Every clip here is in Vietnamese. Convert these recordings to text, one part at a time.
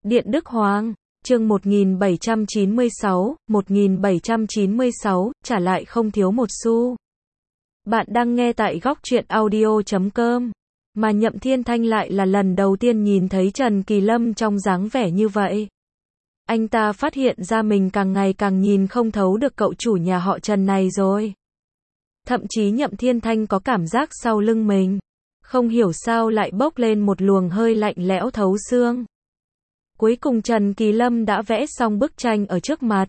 Điện Đức Hoàng, chương 1796, trả lại không thiếu một xu. Bạn đang nghe tại góc truyện audio.com. Mà Nhậm Thiên Thanh lại là lần đầu tiên nhìn thấy Trần Kỳ Lâm trong dáng vẻ như vậy. Anh ta phát hiện ra mình càng ngày càng nhìn không thấu được cậu chủ nhà họ Trần này rồi. Thậm chí Nhậm Thiên Thanh có cảm giác sau lưng mình, không hiểu sao lại bốc lên một luồng hơi lạnh lẽo thấu xương. Cuối cùng Trần Kỳ Lâm đã vẽ xong bức tranh ở trước mặt.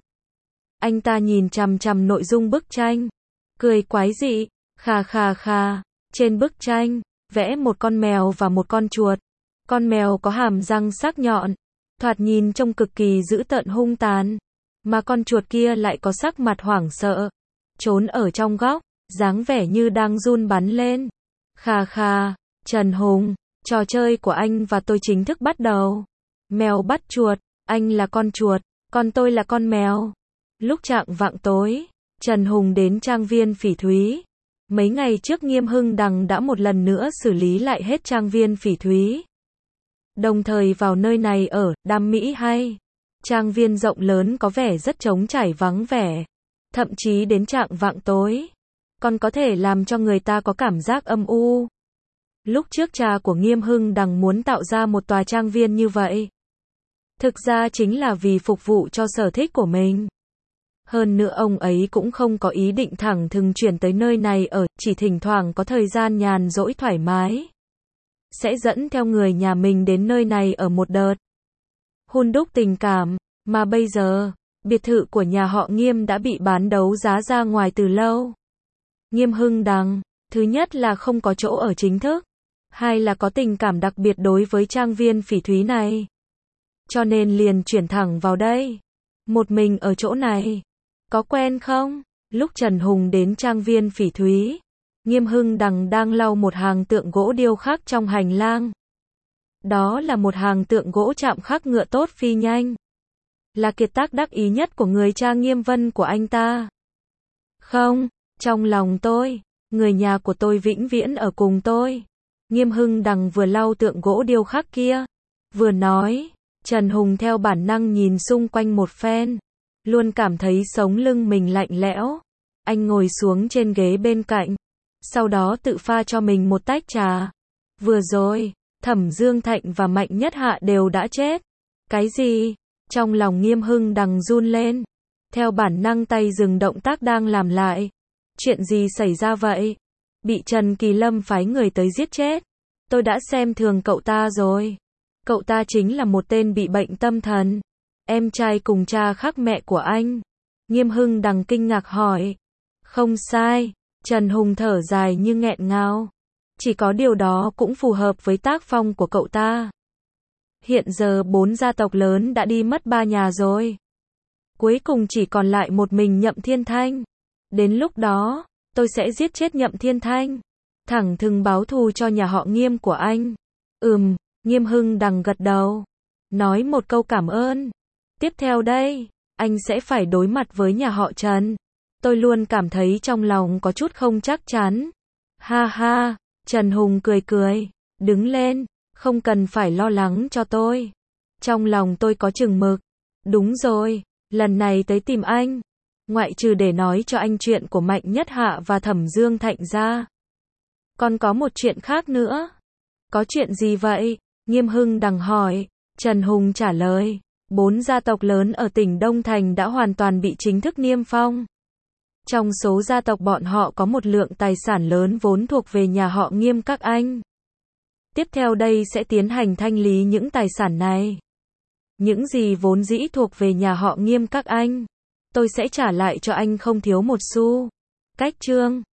Anh ta nhìn chằm chằm nội dung bức tranh, cười quái dị, khà khà khà. Trên bức tranh, vẽ một con mèo và một con chuột. Con mèo có hàm răng sắc nhọn, thoạt nhìn trông cực kỳ dữ tợn hung tàn. Mà con chuột kia lại có sắc mặt hoảng sợ, trốn ở trong góc, dáng vẻ như đang run bắn lên. Khà khà, Trần Hùng, trò chơi của anh và tôi chính thức bắt đầu. Mèo bắt chuột, anh là con chuột, còn tôi là con mèo. Lúc chạng vạng tối, Trần Hùng đến trang viên Phỉ Thúy. Mấy ngày trước Nghiêm Hưng Đằng đã một lần nữa xử lý lại hết trang viên Phỉ Thúy. Đồng thời vào nơi này ở, đam mỹ hay. Trang viên rộng lớn có vẻ rất trống trải vắng vẻ. Thậm chí đến chạng vạng tối, còn có thể làm cho người ta có cảm giác âm u. Lúc trước cha của Nghiêm Hưng Đằng muốn tạo ra một tòa trang viên như vậy, thực ra chính là vì phục vụ cho sở thích của mình. Hơn nữa ông ấy cũng không có ý định thẳng thừng chuyển tới nơi này ở, chỉ thỉnh thoảng có thời gian nhàn rỗi thoải mái, sẽ dẫn theo người nhà mình đến nơi này ở một đợt. Hun đúc tình cảm, mà bây giờ, biệt thự của nhà họ Nghiêm đã bị bán đấu giá ra ngoài từ lâu. Nghiêm Hưng Đằng, thứ nhất là không có chỗ ở chính thức, hai là có tình cảm đặc biệt đối với trang viên Phỉ Thúy này. Cho nên liền chuyển thẳng vào đây. Một mình ở chỗ này, có quen không? Lúc Trần Hùng đến trang viên Phỉ Thúy, Nghiêm Hưng Đằng đang lau một hàng tượng gỗ điêu khắc trong hành lang. Đó là một hàng tượng gỗ chạm khắc ngựa tốt phi nhanh, là kiệt tác đắc ý nhất của người cha Nghiêm Vân của anh ta. Không, trong lòng tôi, người nhà của tôi vĩnh viễn ở cùng tôi. Nghiêm Hưng Đằng vừa lau tượng gỗ điêu khắc kia, vừa nói. Trần Hùng theo bản năng nhìn xung quanh một phen, luôn cảm thấy sống lưng mình lạnh lẽo. Anh ngồi xuống trên ghế bên cạnh, sau đó tự pha cho mình một tách trà. Vừa rồi, Thẩm Dương Thạnh và Mạnh Nhất Hạ đều đã chết. Cái gì? Trong lòng Nghiêm Hưng Đằng run lên, theo bản năng tay dừng động tác đang làm lại. Chuyện gì xảy ra vậy? Bị Trần Kỳ Lâm phái người tới giết chết. Tôi đã xem thường cậu ta rồi. Cậu ta chính là một tên bị bệnh tâm thần, em trai cùng cha khác mẹ của anh. Nghiêm Hưng Đằng kinh ngạc hỏi. Không sai, Trần Hùng thở dài như nghẹn ngào. Chỉ có điều đó cũng phù hợp với tác phong của cậu ta. Hiện giờ 4 gia tộc lớn đã đi mất 3 nhà rồi. Cuối cùng chỉ còn lại một mình Nhậm Thiên Thanh. Đến lúc đó, tôi sẽ giết chết Nhậm Thiên Thanh, thẳng thừng báo thù cho nhà họ Nghiêm của anh. Nghiêm Hưng Đằng gật đầu, nói một câu cảm ơn. Tiếp theo đây, anh sẽ phải đối mặt với nhà họ Trần. Tôi luôn cảm thấy trong lòng có chút không chắc chắn. Ha ha, Trần Hùng cười cười, đứng lên, không cần phải lo lắng cho tôi. Trong lòng tôi có chừng mực. Đúng rồi, lần này tới tìm anh, ngoại trừ để nói cho anh chuyện của Mạnh Nhất Hạ và Thẩm Dương Thạnh ra, còn có một chuyện khác nữa. Có chuyện gì vậy? Nghiêm Hưng Đằng hỏi. Trần Hùng trả lời. 4 gia tộc lớn ở tỉnh Đông Thành đã hoàn toàn bị chính thức niêm phong. Trong số gia tộc bọn họ có một lượng tài sản lớn vốn thuộc về nhà họ Nghiêm các anh. Tiếp theo đây sẽ tiến hành thanh lý những tài sản này. Những gì vốn dĩ thuộc về nhà họ Nghiêm các anh, tôi sẽ trả lại cho anh không thiếu một xu. Cách chương